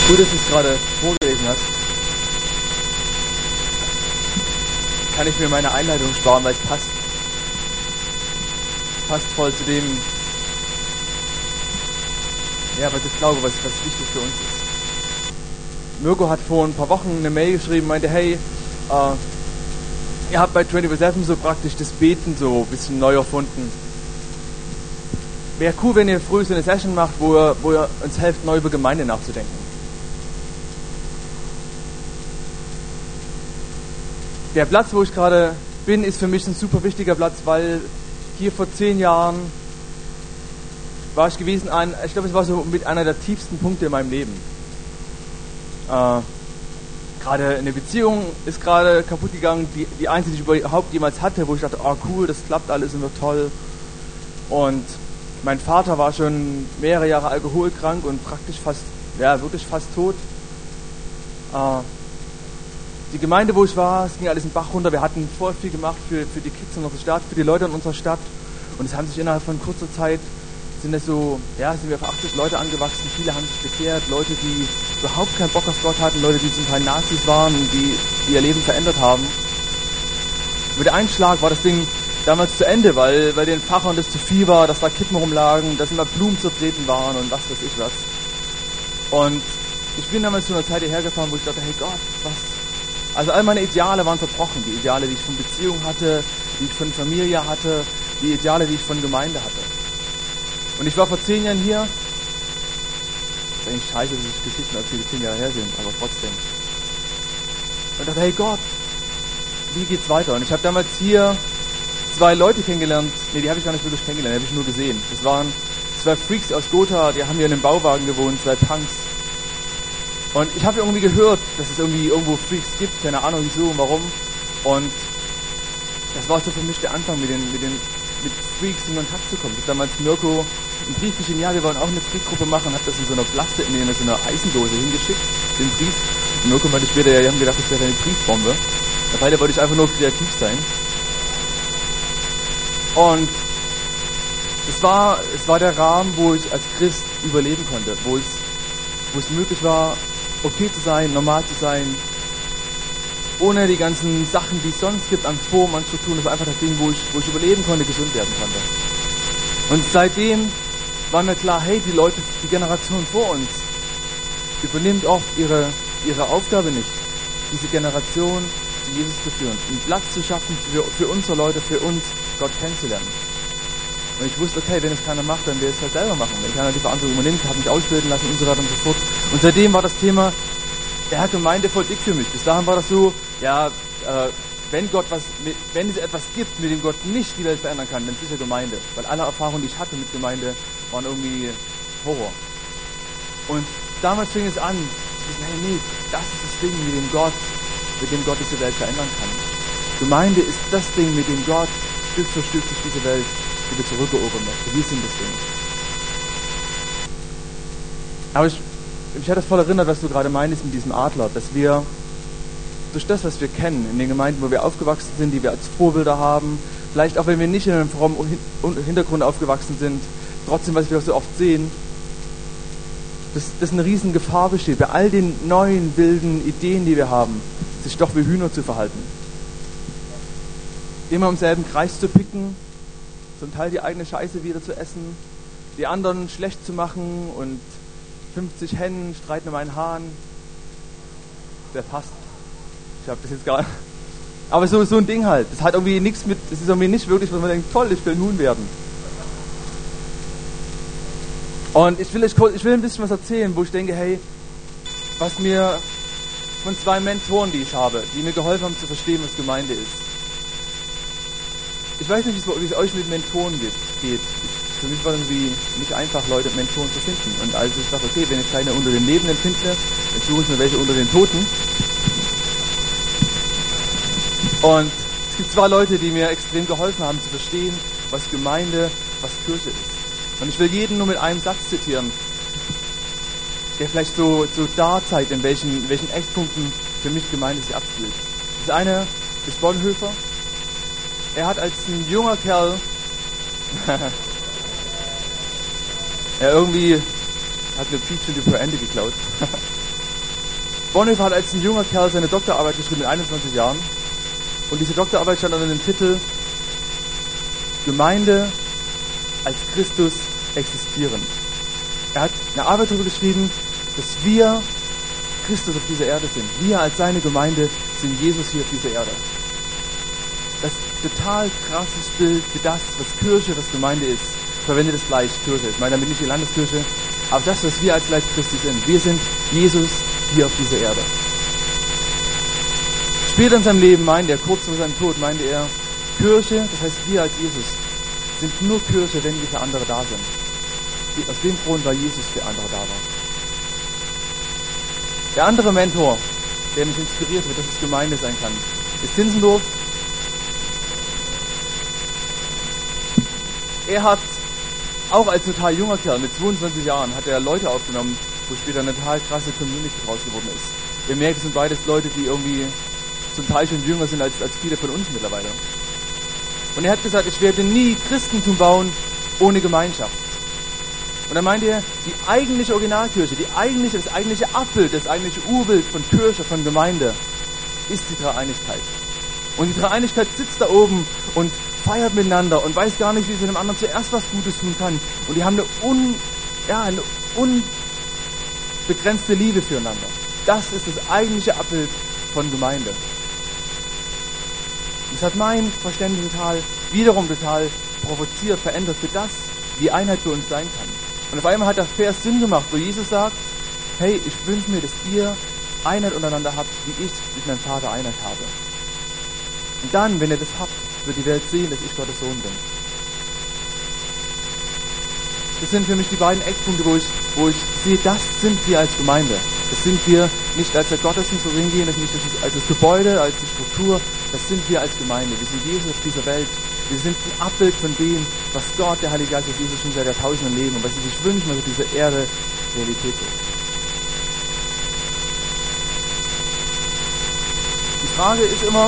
Gut, dass du es gerade vorgelesen hast. Kann ich mir meine Einleitung sparen, weil es passt. Es passt voll zu dem, ja, was ich glaube, was wichtig für uns ist. Mirko hat vor ein paar Wochen eine Mail geschrieben, meinte, hey, ihr habt bei 24/7 so praktisch das Beten so ein bisschen neu erfunden. Wäre cool, wenn ihr früh so eine Session macht, wo ihr uns helft, neu über Gemeinde nachzudenken. Der Platz, wo ich gerade bin, ist für mich ein super wichtiger Platz, weil hier vor 10 Jahren war ich gewesen, ich glaube, es war so mit einer der tiefsten Punkte in meinem Leben. Gerade eine Beziehung ist gerade kaputt gegangen, die einzige, die ich überhaupt jemals hatte, wo ich dachte, oh cool, das klappt alles und wird toll. Und mein Vater war schon mehrere Jahre alkoholkrank und praktisch wirklich fast tot. Die Gemeinde, wo ich war, es ging alles in den Bach runter. Wir hatten voll viel gemacht für die Kids in unserer Stadt, für die Leute in unserer Stadt. Und es haben sich innerhalb von kurzer Zeit, sind wir auf 80 Leute angewachsen. Viele haben sich bekehrt, Leute, die überhaupt keinen Bock auf Gott hatten, Leute, die zum Teil Nazis waren, die ihr Leben verändert haben. Mit einem Schlag war das Ding damals zu Ende, weil den Pfarrern das zu viel war, dass da Kippen rumlagen, dass immer Blumen zertreten waren und was weiß ich was. Und ich bin damals zu einer Zeit hierher gefahren, wo ich dachte, hey Gott, was? Also all meine Ideale waren zerbrochen. Die Ideale, die ich von Beziehung hatte, die ich von Familie hatte, die Ideale, die ich von Gemeinde hatte. Und ich war vor 10 Jahren hier. Ist eigentlich scheiße, dass ich Geschichten erzähle, die 10 Jahre her sind, aber trotzdem. Und dachte, hey Gott, wie geht's weiter? Und ich habe damals hier 2 Leute kennengelernt. Nee, die habe ich gar nicht wirklich kennengelernt, die habe ich nur gesehen. Das waren 2 Freaks aus Gotha, die haben hier in einem Bauwagen gewohnt, 2 Punks. Und ich habe irgendwie gehört, dass es irgendwie irgendwo Freaks gibt, keine Ahnung wieso und warum. Und das war so für mich der Anfang, mit Freaks in Kontakt zu kommen. Ich habe damals Mirko einen Brief geschrieben, ja, wir wollen auch eine Freak-Gruppe machen, habe das in so einer in so einer Eisendose hingeschickt, den Brief. Und Mirko meinte später, ja, die haben gedacht, das wäre eine Briefbombe. Dabei wollte ich einfach nur kreativ sein. Und es war der Rahmen, wo ich als Christ überleben konnte, wo es möglich war, okay zu sein, normal zu sein, ohne die ganzen Sachen, die es sonst gibt an Formen, an Strukturen. Das war einfach das Ding, wo ich überleben konnte, gesund werden konnte. Und seitdem war mir klar, hey, die Generation vor uns übernimmt oft ihre Aufgabe nicht, diese Generation zu Jesus zu führen, einen Platz zu schaffen für unsere Leute, für uns, Gott kennenzulernen. Und ich wusste, okay, wenn es keiner macht, dann will ich es halt selber machen. Wenn keiner die Verantwortung übernimmt, habe mich ausbilden lassen und so weiter und so fort. Und seitdem war das Thema, Gemeinde voll dick für mich. Bis dahin war das so, ja, wenn es etwas gibt, mit dem Gott nicht die Welt verändern kann, dann sicher Gemeinde. Weil alle Erfahrungen, die ich hatte mit Gemeinde, waren irgendwie Horror. Und damals fing es an, zu wissen, hey, nee, das ist das Ding, mit dem Gott diese Welt verändern kann. Gemeinde ist das Ding, mit dem Gott Stück für Stück sich diese Welt wieder zurückerobern möchte. Wir sind das Ding. Aber mich hat das voll erinnert, was du gerade meinst mit diesem Adler, dass wir durch das, was wir kennen, in den Gemeinden, wo wir aufgewachsen sind, die wir als Vorbilder haben, vielleicht auch wenn wir nicht in einem frommen Hintergrund aufgewachsen sind, trotzdem, was wir so oft sehen, dass eine riesen Gefahr besteht, bei all den neuen, wilden Ideen, die wir haben, sich doch wie Hühner zu verhalten. Immer im selben Kreis zu picken, zum Teil die eigene Scheiße wieder zu essen, die anderen schlecht zu machen und 50 Hennen streiten um einen Hahn. Der passt. Ich habe das jetzt gar nicht. Aber so ein Ding halt. Das hat irgendwie nichts mit, das ist irgendwie nicht wirklich, was man denkt, toll, ich will ein Huhn werden. Und ich will ein bisschen was erzählen, wo ich denke, hey, was mir von 2 Mentoren, die ich habe, die mir geholfen haben zu verstehen, was Gemeinde ist. Ich weiß nicht, wie es euch mit Mentoren geht. Für mich war es irgendwie nicht einfach, Mentoren zu finden. Und als ich dachte, okay, wenn ich keine unter den Lebenden finde, dann suche ich mir welche unter den Toten. Und es gibt 2 Leute, die mir extrem geholfen haben zu verstehen, was Gemeinde, was Kirche ist. Und ich will jeden nur mit einem Satz zitieren, der vielleicht so da zeigt, in welchen Eckpunkten für mich Gemeinde sich abspielt. Das eine ist Bonhoeffer. Er hat als ein junger Kerl irgendwie hat eine Peach und die Pointe geklaut. Bonhoeffer hat als ein junger Kerl seine Doktorarbeit geschrieben mit 21 Jahren. Und diese Doktorarbeit stand unter dem Titel Gemeinde als Christus existierend. Er hat eine Arbeit darüber geschrieben, dass wir Christus auf dieser Erde sind. Wir als seine Gemeinde sind Jesus hier auf dieser Erde. Das ist ein total krasses Bild für das, was Kirche, was Gemeinde ist. Ich verwende das gleich, Kirche. Ich meine damit nicht die Landeskirche, aber das, was wir als Leib Christi sind. Wir sind Jesus hier auf dieser Erde. Später in seinem Leben meinte er, kurz vor seinem Tod, meinte er, Kirche, das heißt wir als Jesus, sind nur Kirche, wenn wir für andere da sind. Aus dem Grund, weil Jesus für andere da war. Der andere Mentor, der mich inspiriert wird, dass es Gemeinde sein kann, ist Tinsendorf. Er hat auch als total junger Kerl, mit 22 Jahren, hat er Leute aufgenommen, wo später eine total krasse Community draus geworden ist. Ihr merkt, es sind beides Leute, die irgendwie zum Teil schon jünger sind als viele von uns mittlerweile. Und er hat gesagt, ich werde nie Christentum bauen ohne Gemeinschaft. Und dann meinte er, die eigentliche Originalkirche, das eigentliche Abbild, das eigentliche Urbild von Kirche, von Gemeinde, ist die Dreieinigkeit. Und die Dreieinigkeit sitzt da oben und feiert miteinander und weiß gar nicht, wie sie dem anderen zuerst was Gutes tun kann. Und die haben eine unbegrenzte Liebe füreinander. Das ist das eigentliche Abbild von Gemeinde. Das hat mein Verständnis wiederum total provoziert, verändert für das, wie Einheit für uns sein kann. Und auf einmal hat der Vers Sinn gemacht, wo Jesus sagt, hey, ich wünsche mir, dass ihr Einheit untereinander habt, wie ich mit meinem Vater Einheit habe. Und dann, wenn ihr das habt, wird die Welt sehen, dass ich Gottes Sohn bin. Das sind für mich die beiden Eckpunkte, wo ich sehe, das sind wir als Gemeinde. Das sind wir nicht als der Gottesdienst, wo wir hingehen, das nicht als das Gebäude, als die Struktur. Das sind wir als Gemeinde. Wir sind Jesus auf dieser Welt. Wir sind ein Abbild von dem, was Gott, der Heilige Geist, Jesus schon seit Jahrtausenden leben und was sie sich wünschen, was auf dieser Erde Realität wird. Die Frage ist immer,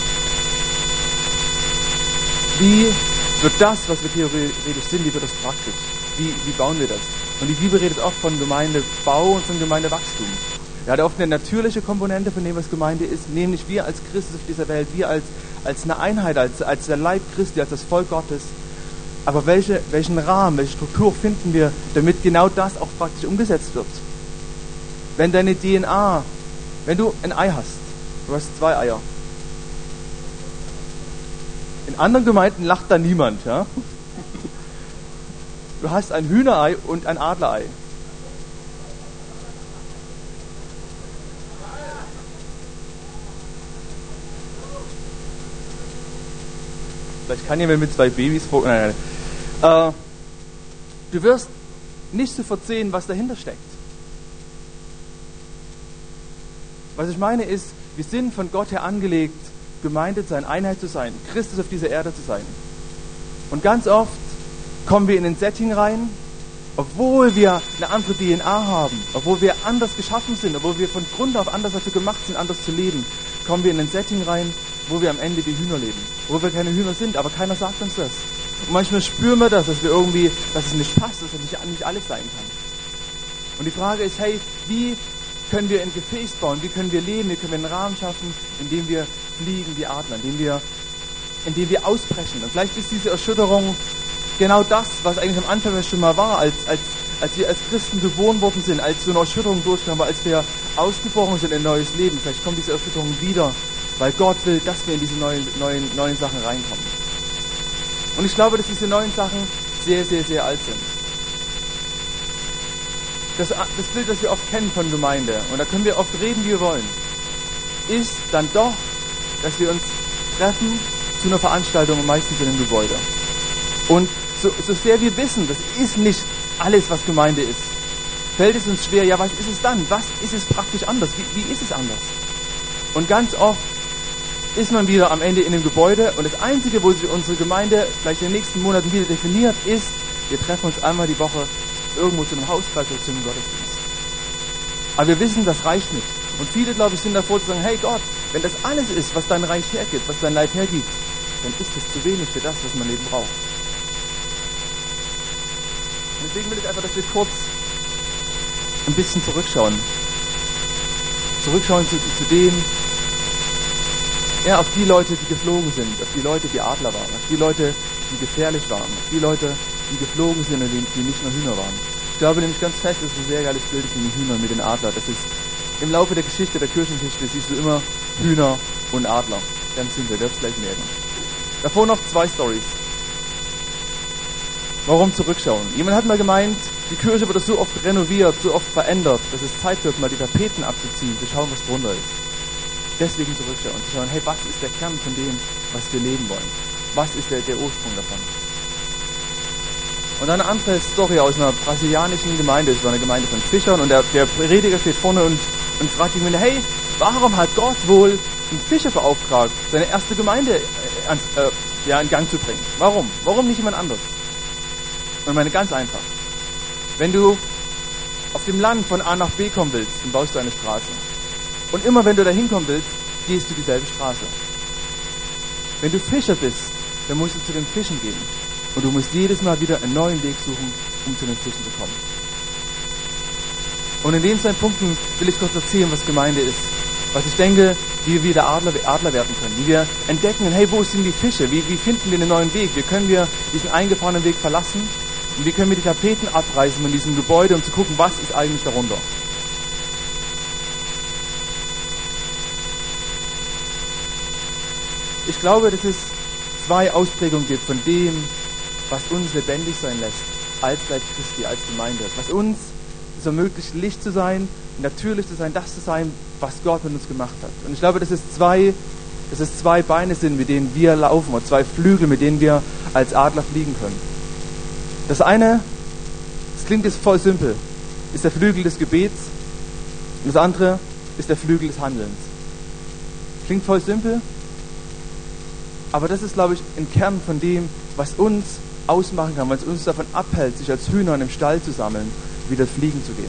wie wird das, was wir theoretisch sind, wie wird das praktisch? Wie bauen wir das? Und die Bibel redet oft von Gemeindebau und von Gemeindewachstum. Er hat oft eine natürliche Komponente von dem, was Gemeinde ist, nämlich wir als Christus auf dieser Welt, wir als eine Einheit, als der Leib Christi, als das Volk Gottes. Aber welchen Rahmen, welche Struktur finden wir, damit genau das auch praktisch umgesetzt wird? Wenn deine DNA, wenn du ein Ei hast, du hast 2 Eier. In anderen Gemeinden lacht da niemand, ja? Du hast ein Hühnerei und ein Adlerei. Vielleicht kann jemand mit 2 Babys vor. Nein. Du wirst nicht sofort sehen, was dahinter steckt. Was ich meine ist, wir sind von Gott her angelegt, Gemeinde zu sein, Einheit zu sein, Christus auf dieser Erde zu sein. Und ganz oft kommen wir in ein Setting rein, obwohl wir eine andere DNA haben, obwohl wir anders geschaffen sind, obwohl wir von Grund auf anders dafür gemacht sind, anders zu leben, kommen wir in ein Setting rein, wo wir am Ende wie Hühner leben. Wo wir keine Hühner sind, aber keiner sagt uns das. Und manchmal spüren wir das, dass es nicht passt, dass es nicht alles sein kann. Und die Frage ist, hey, wie können wir ein Gefäß bauen? Wie können wir leben? Wie können wir einen Rahmen schaffen, in dem wir fliegen wie Adler, in dem wir ausbrechen? Und vielleicht ist diese Erschütterung genau das, was eigentlich am Anfang schon mal war, als wir als Christen geboren worden sind, als so eine Erschütterung durchkam, als wir ausgeboren sind in ein neues Leben. Vielleicht kommt diese Erschütterung wieder, weil Gott will, dass wir in diese neuen Sachen reinkommen. Und ich glaube, dass diese neuen Sachen sehr, sehr, sehr alt sind. Das Bild, das wir oft kennen von Gemeinde, und da können wir oft reden, wie wir wollen, ist dann doch, dass wir uns treffen zu einer Veranstaltung und meistens in einem Gebäude. Und so sehr wir wissen, das ist nicht alles, was Gemeinde ist, fällt es uns schwer, ja, was ist es dann? Was ist es praktisch anders? Wie ist es anders? Und ganz oft ist man wieder am Ende in einem Gebäude und das Einzige, wo sich unsere Gemeinde vielleicht in den nächsten Monaten wieder definiert, ist, wir treffen uns einmal die Woche irgendwo zu einem Hauskreis oder zu einem Gottesdienst. Aber wir wissen, das reicht nicht. Und viele, glaube ich, sind davor zu sagen, hey Gott, wenn das alles ist, was dein Reich hergibt, was dein Leib hergibt, dann ist es zu wenig für das, was mein Leben braucht. Und deswegen will ich einfach, dass wir kurz ein bisschen zurückschauen. Zurückschauen zu dem, ja, auf die Leute, die geflogen sind, auf die Leute, die Adler waren, auf die Leute, die gefährlich waren, auf die Leute, die geflogen sind und die nicht nur Hühner waren. Ich glaube nämlich ganz fest, dass es ein sehr geiles Bild ist mit den Hühnern, mit den Adlern. Das ist im Laufe der Geschichte, der Kirchengeschichte, siehst du immer Hühner und Adler. Ganz simpel, das gleich merken. Davor noch 2 Storys. Warum zurückschauen? Jemand hat mal gemeint, die Kirche wurde so oft renoviert, so oft verändert, dass es Zeit wird, mal die Tapeten abzuziehen, zu schauen, was drunter ist. Deswegen zurückschauen, zu schauen, hey, was ist der Kern von dem, was wir leben wollen? Was ist der Ursprung davon? Und eine andere Story aus einer brasilianischen Gemeinde, es war eine Gemeinde von Fischern, und der Prediger steht vorne und fragt die Gemeinde, hey, warum hat Gott wohl einen Fischer beauftragt, seine erste Gemeinde in Gang zu bringen? Warum? Warum nicht jemand anderes? Und ich meine, ganz einfach. Wenn du auf dem Land von A nach B kommen willst, dann baust du eine Straße. Und immer wenn du da hinkommen willst, gehst du dieselbe Straße. Wenn du Fischer bist, dann musst du zu den Fischen gehen. Und du musst jedes Mal wieder einen neuen Weg suchen, um zu den Fischen zu kommen. Und in den 2 Punkten will ich kurz erzählen, was Gemeinde ist. Was ich denke, wie wir wieder Adler werden können. Wie wir entdecken, hey, wo sind die Fische? Wie finden wir einen neuen Weg? Wie können wir diesen eingefahrenen Weg verlassen? Und wie können wir die Tapeten abreißen von diesem Gebäude, um zu gucken, was ist eigentlich darunter? Ich glaube, dass es 2 Ausprägungen gibt von dem, was uns lebendig sein lässt, als Leib Christi, als Gemeinde. Was uns es ermöglicht, Licht zu sein, natürlich zu sein, das zu sein, was Gott mit uns gemacht hat. Und ich glaube, dass es 2 Beine sind, mit denen wir laufen, oder 2 Flügel, mit denen wir als Adler fliegen können. Das eine, das klingt jetzt voll simpel, ist der Flügel des Gebets, und das andere ist der Flügel des Handelns. Klingt voll simpel, aber das ist, glaube ich, ein Kern von dem, was uns ausmachen kann, was uns davon abhält, sich als Hühner im Stall zu sammeln, wieder fliegen zu gehen.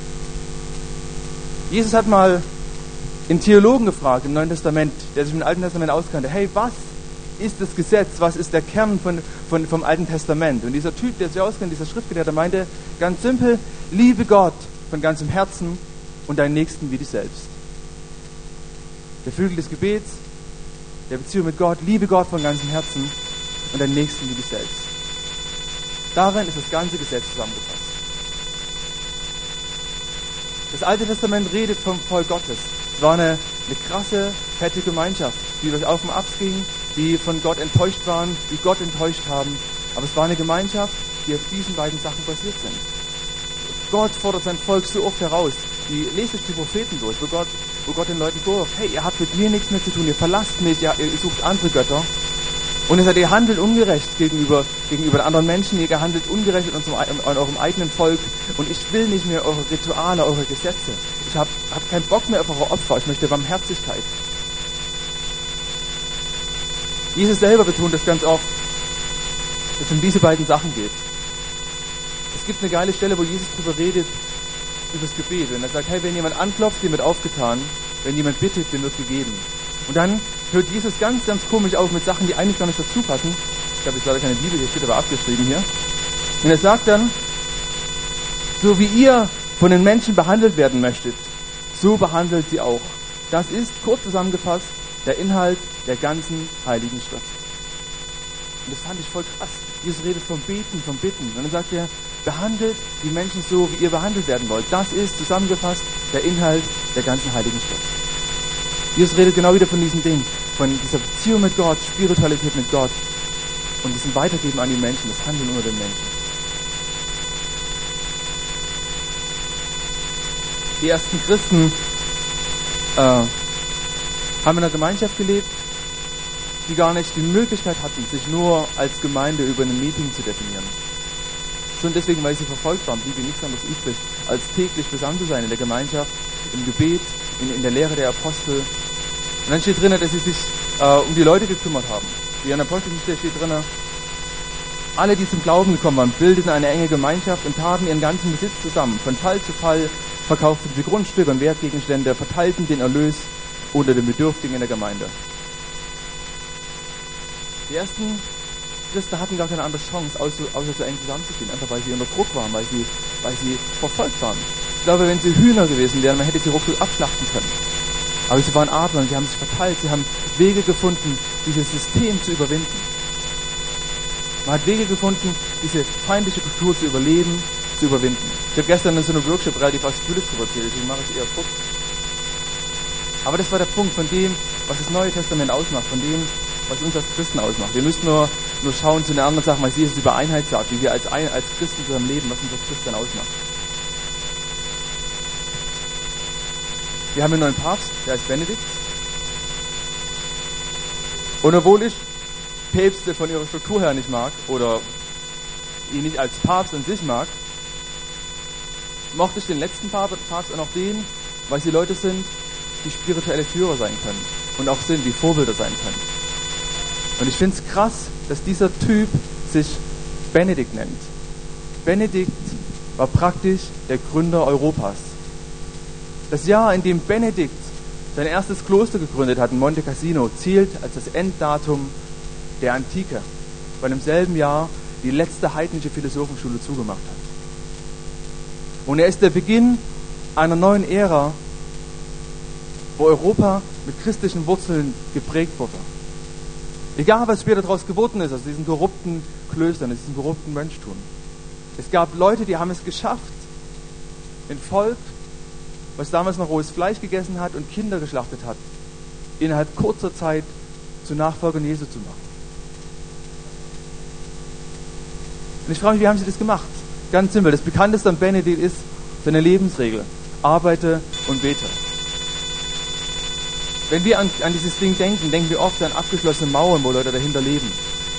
Jesus hat mal einen Theologen gefragt im Neuen Testament, der sich mit dem Alten Testament auskannte, hey, was ist das Gesetz, was ist der Kern vom Alten Testament? Und dieser Typ, der sich auskennt, dieser Schriftgelehrte, meinte ganz simpel, liebe Gott von ganzem Herzen und deinen Nächsten wie dich selbst. Der Flügel des Gebets, der Beziehung mit Gott, liebe Gott von ganzem Herzen und deinen Nächsten wie dich selbst. Darin ist das ganze Gesetz zusammengefasst. Das Alte Testament redet vom Volk Gottes. Es war eine krasse, fette Gemeinschaft, die durch Auf und Abs ging, die von Gott enttäuscht waren, die Gott enttäuscht haben. Aber es war eine Gemeinschaft, die auf diesen beiden Sachen basiert sind. Gott fordert sein Volk so oft heraus. Lest euch die Propheten durch, wo Gott den Leuten vorwirft, hey, ihr habt mit mir nichts mehr zu tun, ihr verlasst mich, ihr sucht andere Götter. Und er sagt, ihr handelt ungerecht gegenüber anderen Menschen, ihr handelt ungerecht an eurem eigenen Volk. Und ich will nicht mehr eure Rituale, eure Gesetze. Ich hab keinen Bock mehr auf eure Opfer, ich möchte Barmherzigkeit. Jesus selber betont das ganz oft, dass es um diese beiden Sachen geht. Es gibt eine geile Stelle, wo Jesus darüber redet, über das Gebet. Und er sagt, hey, wenn jemand anklopft, dem wird aufgetan. Wenn jemand bittet, dem wird gegeben. Und dann hört Jesus ganz, ganz komisch auf mit Sachen, die eigentlich gar nicht dazu passen. Ich habe jetzt leider keine Bibel, hier steht aber abgeschrieben hier. Und er sagt dann, so wie ihr von den Menschen behandelt werden möchtet, so behandelt sie auch. Das ist, kurz zusammengefasst, der Inhalt der ganzen Heiligen Schrift. Und das fand ich voll krass. Jesus redet vom Beten, vom Bitten. Und dann sagt er, behandelt die Menschen so, wie ihr behandelt werden wollt. Das ist zusammengefasst der Inhalt der ganzen Heiligen Schrift. Jesus redet genau wieder von diesem Ding, von dieser Beziehung mit Gott, Spiritualität mit Gott und diesem Weitergeben an die Menschen, das Handeln unter den Menschen. Die ersten Christen haben in einer Gemeinschaft gelebt, die gar nicht die Möglichkeit hatten, sich nur als Gemeinde über ein Meeting zu definieren. Schon deswegen, weil sie verfolgt waren, blieb ihnen nichts anderes übrig, als täglich besandt zu sein in der Gemeinschaft, im Gebet, in der Lehre der Apostel. Und dann steht drin, dass sie sich um die Leute gekümmert haben. Wie an der Apostelgeschichte steht drin, alle, die zum Glauben gekommen waren, bildeten eine enge Gemeinschaft und taten ihren ganzen Besitz zusammen. Von Fall zu Fall verkauften sie Grundstücke und Wertgegenstände, verteilten den Erlös unter den Bedürftigen in der Gemeinde. Die ersten Christen hatten gar keine andere Chance, außer so eng zusammenzustehen, einfach weil sie unter Druck waren, weil sie verfolgt waren. glaube, wenn sie Hühner gewesen wären, man hätte sie ruckzuck abschlachten können. Aber sie waren Adler und sie haben sich verteilt. Sie haben Wege gefunden, dieses System zu überwinden. Man hat Wege gefunden, diese feindliche Kultur zu überleben, zu überwinden. Ich habe gestern in so einem Workshop relativ ausführlich darüber erzählt, deswegen mache ich es eher kurz. Aber das war der Punkt von dem, was das Neue Testament ausmacht, von dem, was uns als Christen ausmacht. Wir müssen nur schauen zu den anderen Sachen, was Jesus über Einheit sagt, wie wir als Christen zusammen leben, was uns als Christen ausmacht. Wir haben einen neuen Papst, der heißt Benedikt. Und obwohl ich Päpste von ihrer Struktur her nicht mag oder ihn nicht als Papst an sich mag, mochte ich den letzten Papst und auch den, weil sie Leute sind, die spirituelle Führer sein können und auch sind, die Vorbilder sein können. Und ich finde es krass, dass dieser Typ sich Benedikt nennt. Benedikt war praktisch der Gründer Europas. Das Jahr, in dem Benedikt sein erstes Kloster gegründet hat in Monte Cassino, zählt als das Enddatum der Antike, weil im selben Jahr die letzte heidnische Philosophenschule zugemacht hat. Und er ist der Beginn einer neuen Ära, wo Europa mit christlichen Wurzeln geprägt wurde. Egal, was später daraus geworden ist, aus diesen korrupten Klöstern, aus diesem korrupten Mönchtum. Es gab Leute, die haben es geschafft, ein Volk, was damals noch rohes Fleisch gegessen hat und Kinder geschlachtet hat, innerhalb kurzer Zeit zu Nachfolgern Jesu zu machen. Und ich frage mich, wie haben sie das gemacht? Ganz simpel. Das bekannteste an Benedikt ist seine Lebensregel. Arbeite und bete. Wenn wir an dieses Ding denken, denken wir oft an abgeschlossene Mauern, wo Leute dahinter leben.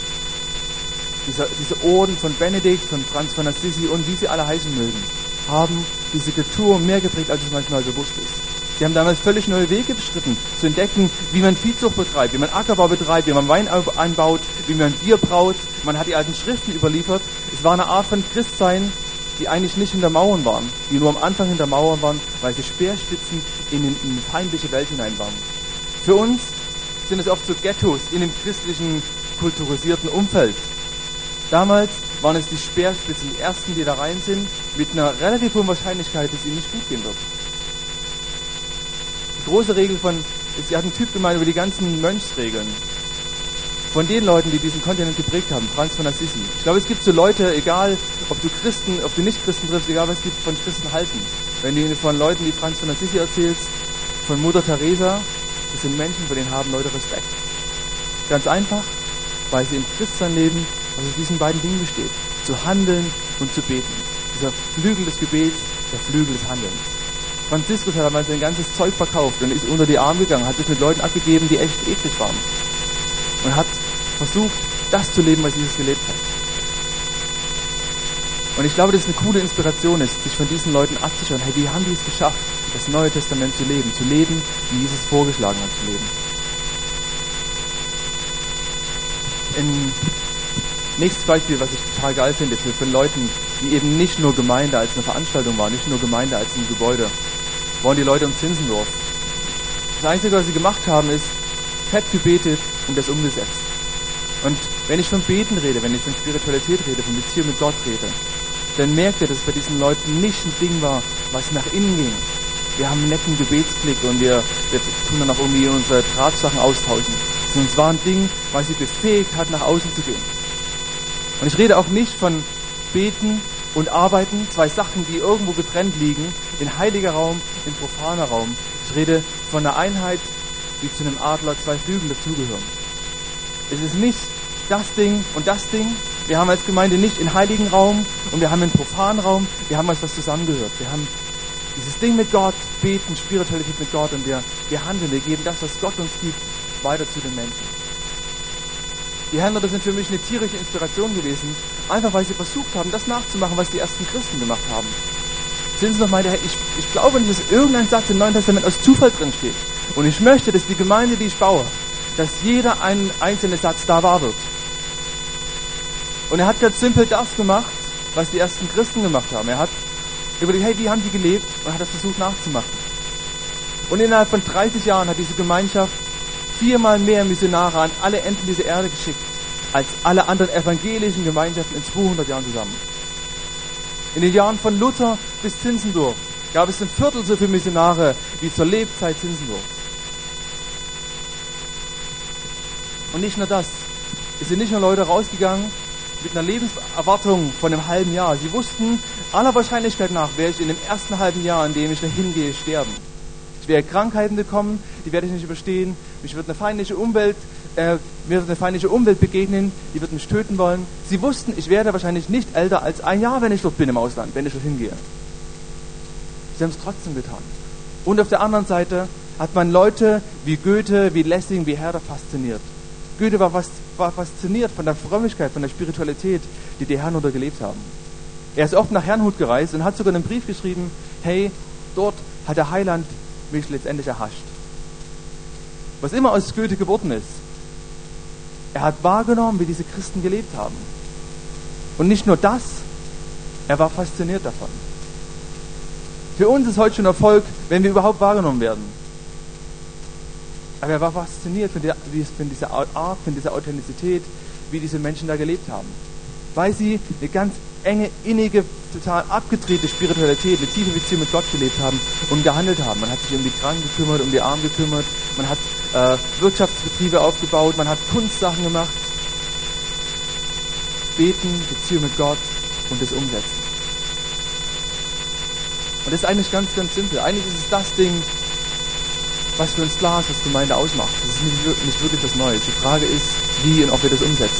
Diese Orden von Benedikt, von Franz von Assisi und wie sie alle heißen mögen, haben diese Kultur mehr geprägt, als es manchmal bewusst ist. Sie haben damals völlig neue Wege beschritten, zu entdecken, wie man Viehzucht betreibt, wie man Ackerbau betreibt, wie man Wein anbaut, wie man Bier braut. Man hat die alten Schriften überliefert. Es war eine Art von Christsein, die eigentlich nicht hinter Mauern waren, die nur am Anfang hinter Mauern waren, weil sie Speerspitzen in eine feindliche Welt hinein waren. Für uns sind es oft so Ghettos in dem christlichen, kulturisierten Umfeld. Damals waren es die Speerspitzen, die ersten, die da rein sind, mit einer relativ hohen Wahrscheinlichkeit, dass ihnen nicht gut gehen wird. Die große Regel sie hat einen Typ gemeint über die ganzen Mönchsregeln. Von den Leuten, die diesen Kontinent geprägt haben, Franz von Assisi. Ich glaube, es gibt so Leute, egal ob du Nicht-Christen triffst, egal was die von Christen halten. Wenn du von Leuten wie Franz von Assisi erzählst, von Mutter Teresa, das sind Menschen, vor denen haben Leute Respekt. Ganz einfach, weil sie im Christsein leben, was aus diesen beiden Dingen besteht. Zu handeln und zu beten. Dieser Flügel des Gebets, der Flügel des Handelns. Franziskus hat einmal sein ganzes Zeug verkauft und ist unter die Arme gegangen, hat sich mit Leuten abgegeben, die echt eklig waren. Und hat versucht, das zu leben, was Jesus gelebt hat. Und ich glaube, dass es eine coole Inspiration ist, sich von diesen Leuten abzuschauen. Hey, wie haben die es geschafft, das Neue Testament zu leben, wie Jesus vorgeschlagen hat zu leben. Ein nächstes Beispiel, was ich total geil finde, von Leuten, die eben nicht nur Gemeinde als eine Veranstaltung waren, nicht nur Gemeinde als ein Gebäude, waren die Leute um Zinzendorf. Das Einzige, was sie gemacht haben, ist fett gebetet und das umgesetzt. Und wenn ich von Beten rede, wenn ich von Spiritualität rede, von Beziehung mit Gott rede, dann merkt ihr, dass es bei diesen Leuten nicht ein Ding war, was nach innen ging. Wir haben einen netten Gebetsklick und wir tun dann auch irgendwie unsere Drahtsachen austauschen. Sondern es war ein Ding, was sie befähigt hat, nach außen zu gehen. Und ich rede auch nicht von Beten und Arbeiten, zwei Sachen, die irgendwo getrennt liegen, in heiliger Raum, in profaner Raum. Ich rede von einer Einheit, die zu einem Adler zwei Flügel dazugehören. Es ist nicht das Ding und das Ding. Wir haben als Gemeinde nicht in heiligen Raum und wir haben einen profanen Raum. Wir haben was zusammengehört. Wir haben dieses Ding mit Gott, beten, Spiritualität mit Gott und wir handeln, wir geben das, was Gott uns gibt, weiter zu den Menschen. Die Herren, sind für mich eine tierische Inspiration gewesen, einfach weil sie versucht haben, das nachzumachen, was die ersten Christen gemacht haben. Zinzendorf meinte, hey, ich glaube nicht, dass irgendein Satz im Neuen Testament aus Zufall drin steht. Und ich möchte, dass die Gemeinde, die ich baue, dass jeder ein einzelner Satz da wahr wird. Und er hat ganz simpel das gemacht, was die ersten Christen gemacht haben. Er hat überlegt, hey, wie haben die gelebt? Und hat das versucht nachzumachen. Und innerhalb von 30 Jahren hat diese Gemeinschaft 4-mal mehr Missionare an alle Enden dieser Erde geschickt, als alle anderen evangelischen Gemeinschaften in 200 Jahren zusammen. In den Jahren von Luther bis Zinzendorf gab es ein Viertel so viele Missionare wie zur Lebzeit Zinzendorfs. Und nicht nur das. Es sind nicht nur Leute rausgegangen mit einer Lebenserwartung von einem halben Jahr. Sie wussten, aller Wahrscheinlichkeit nach werde ich in dem ersten halben Jahr, in dem ich dahin gehe, sterben. Ich werde Krankheiten bekommen, die werde ich nicht überstehen. Mir wird eine feindliche Umwelt begegnen, die wird mich töten wollen. Sie wussten, ich werde wahrscheinlich nicht älter als ein Jahr, wenn ich dort bin im Ausland, wenn ich dorthin gehe. Sie haben es trotzdem getan. Und auf der anderen Seite hat man Leute wie Goethe, wie Lessing, wie Herder fasziniert. Goethe war fasziniert von der Frömmigkeit, von der Spiritualität, die die Herrnhuter gelebt haben. Er ist oft nach Herrnhut gereist und hat sogar einen Brief geschrieben, hey, dort hat der Heiland mich letztendlich erhascht. Was immer aus Goethe geworden ist, er hat wahrgenommen, wie diese Christen gelebt haben. Und nicht nur das, er war fasziniert davon. Für uns ist heute schon Erfolg, wenn wir überhaupt wahrgenommen werden. Aber er war fasziniert von dieser Art, von dieser Authentizität, wie diese Menschen da gelebt haben. Weil sie eine ganz enge, innige, total abgedrehte Spiritualität, eine tiefe Beziehung mit Gott gelebt haben und gehandelt haben. Man hat sich um die Kranken gekümmert, um die Armen gekümmert, man hat Wirtschaftsbetriebe aufgebaut, man hat Kunstsachen gemacht. Beten, Beziehung mit Gott und das Umsetzen. Und das ist eigentlich ganz, ganz simpel. Eigentlich ist es das Ding, was für uns klar ist, was Gemeinde ausmacht. Das ist nicht wirklich was Neues. Die Frage ist, wie und ob wir das umsetzen.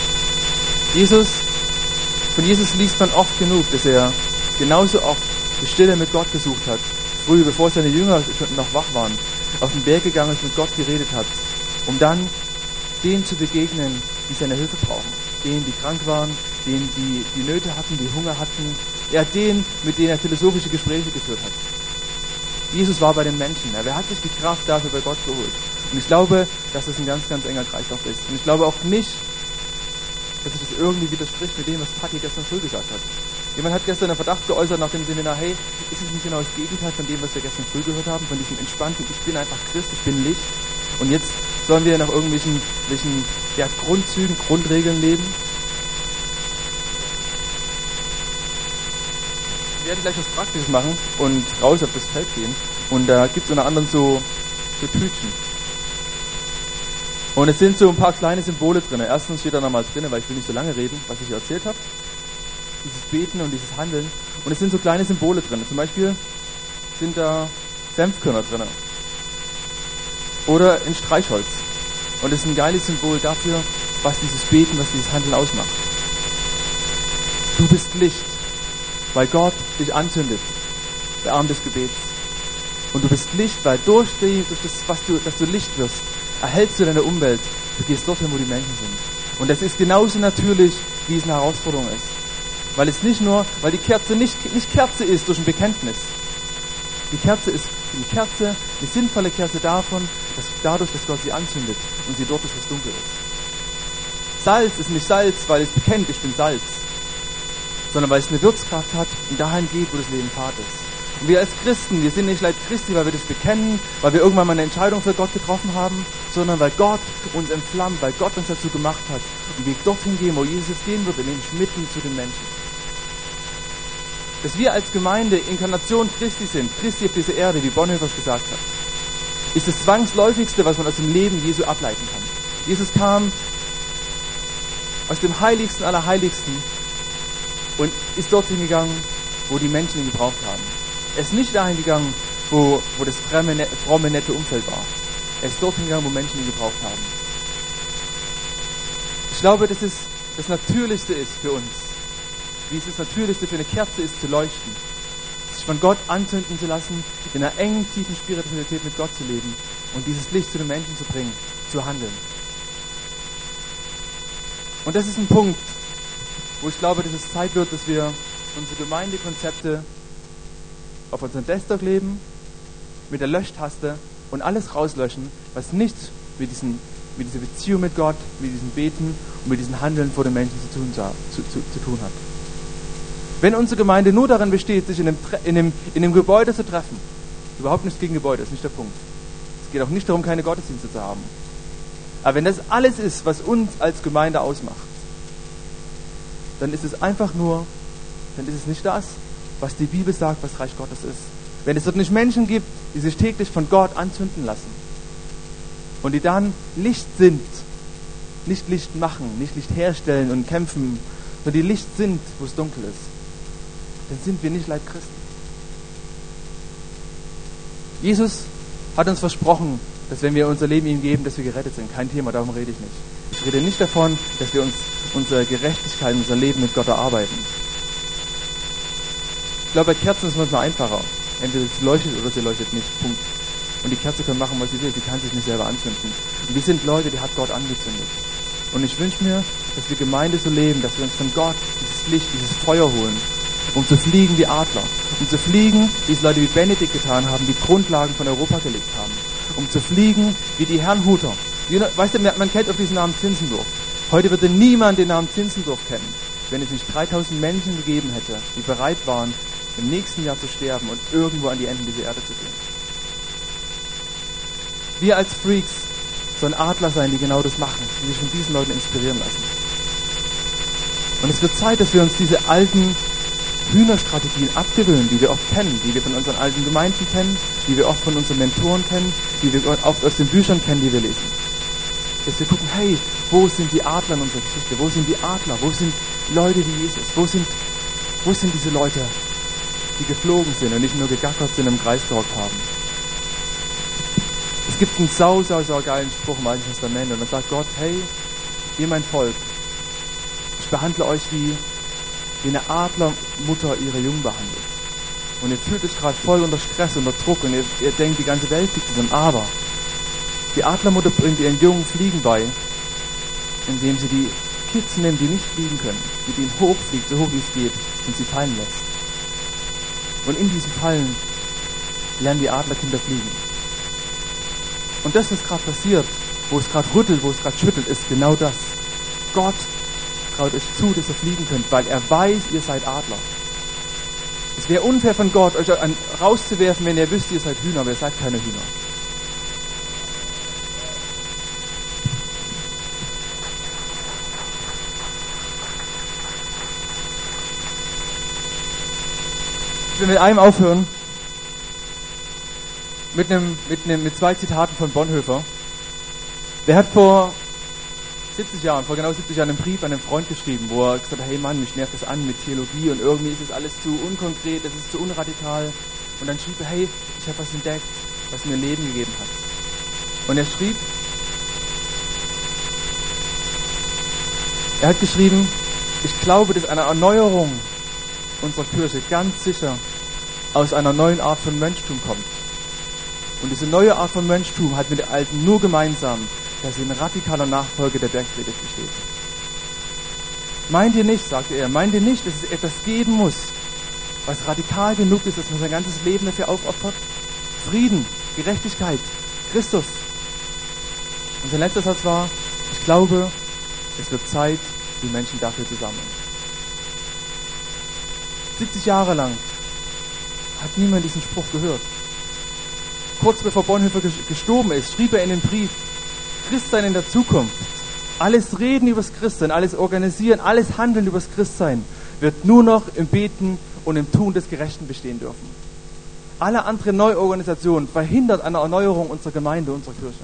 Von Jesus liest man oft genug, dass er genauso oft die Stille mit Gott gesucht hat, früh, bevor seine Jünger schon noch wach waren, auf den Berg gegangen ist, mit Gott geredet hat, um dann denen zu begegnen, die seine Hilfe brauchen. Denen, die krank waren, denen, die Nöte hatten, die Hunger hatten. Ja, denen, mit denen er philosophische Gespräche geführt hat. Jesus war bei den Menschen. Er hat sich die Kraft dafür bei Gott geholt. Und ich glaube, dass das ein ganz, ganz enger Kreislauf ist. Und ich glaube auch nicht, dass sich das irgendwie widerspricht mit dem, was Patti gestern früh gesagt hat. Jemand hat gestern einen Verdacht geäußert nach dem Seminar, hey, ist es nicht genau das Gegenteil von dem, was wir gestern früh gehört haben, von diesem entspannten, ich bin einfach Christ, ich bin Licht. Und jetzt sollen wir nach irgendwelchen Grundzügen, Grundregeln leben. Wir werden gleich was Praktisches machen und raus auf das Feld gehen. Und da gibt es unter anderem so Tütchen. Und es sind so ein paar kleine Symbole drin. Erstens steht da nochmal drin, weil ich will nicht so lange reden, was ich erzählt habe. Dieses Beten und dieses Handeln. Und es sind so kleine Symbole drin. Zum Beispiel sind da Senfkörner drin. Oder ein Streichholz. Und es ist ein geiles Symbol dafür, was dieses Beten, was dieses Handeln ausmacht. Du bist Licht, weil Gott dich anzündet, der Arm des Gebets. Und du bist Licht, weil durch das, dass du Licht wirst, erhältst du deine Umwelt. Du gehst dorthin, wo die Menschen sind. Und das ist genauso natürlich, wie es eine Herausforderung ist. Weil die Kerze nicht Kerze ist durch ein Bekenntnis. Die Kerze ist eine sinnvolle Kerze dadurch, dass Gott sie anzündet und sie dort ist, wo es dunkel ist. Salz ist nicht Salz, weil es bekennt, ich bin Salz. Sondern weil es eine Wirtskraft hat und dahin geht, wo das Leben Fahrt ist. Und wir als Christen, wir sind nicht Leib Christi, weil wir das bekennen, weil wir irgendwann mal eine Entscheidung für Gott getroffen haben, sondern weil Gott uns entflammt, weil Gott uns dazu gemacht hat und wir dorthin gehen, wo Jesus jetzt gehen würde, nämlich mitten zu den Menschen. Dass wir als Gemeinde Inkarnation Christi sind, Christi auf dieser Erde, wie Bonhoeffer es gesagt hat, ist das Zwangsläufigste, was man aus dem Leben Jesu ableiten kann. Jesus kam aus dem Heiligsten aller Heiligsten und ist dorthin gegangen, wo die Menschen ihn gebraucht haben. Er ist nicht dahin gegangen, wo das fromme, nette Umfeld war. Er ist dorthin gegangen, wo Menschen ihn gebraucht haben. Ich glaube, dass es das Natürlichste ist für uns. Wie es das Natürlichste für eine Kerze ist, zu leuchten. Sich von Gott anzünden zu lassen, in einer engen, tiefen Spiritualität mit Gott zu leben und dieses Licht zu den Menschen zu bringen, zu handeln. Und das ist ein Punkt, wo ich glaube, dass es Zeit wird, dass wir unsere Gemeindekonzepte auf unserem Desktop leben, mit der Löschtaste und alles rauslöschen, was nichts mit dieser Beziehung mit Gott, mit diesem Beten und mit diesem Handeln vor den Menschen zu tun hat. Wenn unsere Gemeinde nur darin besteht, sich in dem Gebäude zu treffen, überhaupt nichts gegen Gebäude, ist nicht der Punkt. Es geht auch nicht darum, keine Gottesdienste zu haben. Aber wenn das alles ist, was uns als Gemeinde ausmacht, dann ist es einfach nur, dann ist es nicht das, was die Bibel sagt, was Reich Gottes ist. Wenn es dort nicht Menschen gibt, die sich täglich von Gott anzünden lassen und die dann Licht sind, nicht Licht machen, nicht Licht herstellen und kämpfen, sondern die Licht sind, wo es dunkel ist, dann sind wir nicht Leib Christi. Jesus hat uns versprochen, dass wenn wir unser Leben ihm geben, dass wir gerettet sind. Kein Thema, darum rede ich nicht. Ich rede nicht davon, dass wir uns unsere Gerechtigkeit, unser Leben mit Gott erarbeiten. Ich glaube, bei Kerzen ist es manchmal einfacher. Entweder sie leuchtet oder sie leuchtet nicht. Punkt. Und die Kerze kann machen, was sie will. Sie kann sich nicht selber anzünden. Und wir sind Leute, die hat Gott angezündet. Und ich wünsche mir, dass wir Gemeinde so leben, dass wir uns von Gott dieses Licht, dieses Feuer holen, um zu fliegen wie Adler. Um zu fliegen, wie es Leute wie Benedikt getan haben, die Grundlagen von Europa gelegt haben. Um zu fliegen wie die Herrnhuter. Weißt du, man kennt auf diesen Namen Zinzendorf. Heute würde niemand den Namen Zinzendorf kennen, wenn es nicht 3000 Menschen gegeben hätte, die bereit waren, im nächsten Jahr zu sterben und irgendwo an die Enden dieser Erde zu gehen. Wir als Freaks sollen Adler sein, die genau das machen, die sich von diesen Leuten inspirieren lassen. Und es wird Zeit, dass wir uns diese alten Hühnerstrategien abgewöhnen, die wir oft kennen, die wir von unseren alten Gemeinden kennen, die wir oft von unseren Mentoren kennen, die wir oft aus den Büchern kennen, die wir lesen. Dass wir gucken, hey, wo sind die Adler in unserer Geschichte? Wo sind die Adler? Wo sind Leute wie Jesus? Wo sind diese Leute, die geflogen sind und nicht nur gegackert sind, im Kreis gehockt haben? Es gibt einen sau geilen Spruch im Alten Testament und dann sagt Gott, hey, ihr mein Volk, ich behandle euch wie eine Adlermutter ihre Jungen behandelt. Und ihr fühlt euch gerade voll unter Stress, unter Druck und ihr denkt, die ganze Welt liegt zusammen. Aber die Adlermutter bringt ihren Jungen Fliegen bei, indem sie die Kids nimmt, die nicht fliegen können, mit ihnen hochfliegt, so hoch wie es geht, und sie fallen lässt. Und in diesen Fallen lernen die Adlerkinder fliegen. Und das, was gerade passiert, wo es gerade rüttelt, wo es gerade schüttelt, ist genau das. Gott traut euch zu, dass ihr fliegen könnt, weil er weiß, ihr seid Adler. Es wäre unfair von Gott, euch rauszuwerfen, wenn ihr wisst, ihr seid Hühner, aber ihr seid keine Hühner. Ich will mit einem aufhören, mit zwei Zitaten von Bonhoeffer. Der hat vor genau 70 Jahren einen Brief an einen Freund geschrieben, wo er gesagt hat, hey Mann, mich nervt das an mit Theologie und irgendwie ist es alles zu unkonkret, das ist zu unradikal. Und dann schrieb er, hey, ich habe was entdeckt, was mir Leben gegeben hat. Und er hat geschrieben, ich glaube, dass eine Erneuerung unserer Kirche ganz sicher aus einer neuen Art von Mönchtum kommt. Und diese neue Art von Mönchtum hat mit der alten nur gemeinsam, dass sie in radikaler Nachfolge der Bergpredigt besteht. Meint ihr nicht, sagte er, dass es etwas geben muss, was radikal genug ist, dass man sein ganzes Leben dafür aufopfert? Frieden, Gerechtigkeit, Christus. Und sein letzter Satz war, ich glaube, es wird Zeit, die Menschen dafür zu sammeln. 70 Jahre lang hat niemand diesen Spruch gehört. Kurz bevor Bonhoeffer gestorben ist, schrieb er in den Brief, Christsein in der Zukunft, alles Reden übers Christsein, alles Organisieren, alles Handeln übers Christsein wird nur noch im Beten und im Tun des Gerechten bestehen dürfen. Alle andere Neuorganisation verhindert eine Erneuerung unserer Gemeinde, unserer Kirche.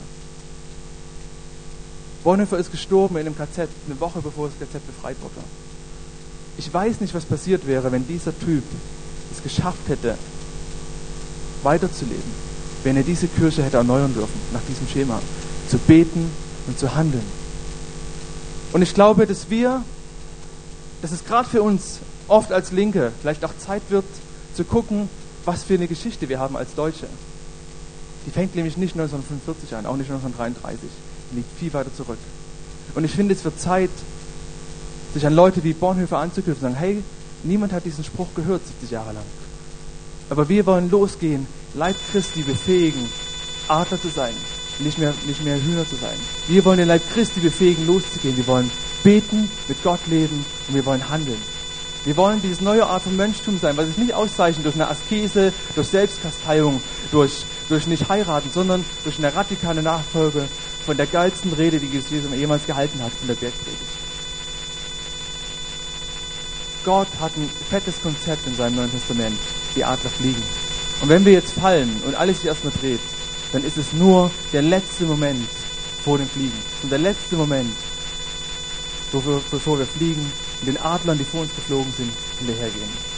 Bonhoeffer ist gestorben in einem KZ, eine Woche bevor das KZ befreit wurde. Ich weiß nicht, was passiert wäre, wenn dieser Typ es geschafft hätte, weiterzuleben, wenn er diese Kirche hätte erneuern dürfen, nach diesem Schema, zu beten und zu handeln. Und ich glaube, dass es gerade für uns oft als Linke vielleicht auch Zeit wird, zu gucken, was für eine Geschichte wir haben als Deutsche. Die fängt nämlich nicht 1945 an, auch nicht 1933. Die liegt viel weiter zurück. Und ich finde, es wird Zeit, sich an Leute wie Bonhoeffer anzuknüpfen und sagen, hey, niemand hat diesen Spruch gehört 70 Jahre lang. Aber wir wollen losgehen, Leib Christi befähigen, Adler zu sein, nicht mehr Hühner zu sein. Wir wollen den Leib Christi befähigen, loszugehen. Wir wollen beten, mit Gott leben und wir wollen handeln. Wir wollen diese neue Art von Mönchtum sein, was sich nicht auszeichnet durch eine Askese, durch Selbstkasteiung, durch nicht heiraten, sondern durch eine radikale Nachfolge von der geilsten Rede, die Jesus jemals gehalten hat, von der Bergpredigt. Gott hat ein fettes Konzept in seinem Neuen Testament. Die Adler fliegen. Und wenn wir jetzt fallen und alles sich erstmal dreht, dann ist es nur der letzte Moment vor dem Fliegen. Und der letzte Moment, bevor wir fliegen und den Adlern, die vor uns geflogen sind, hinterhergehen.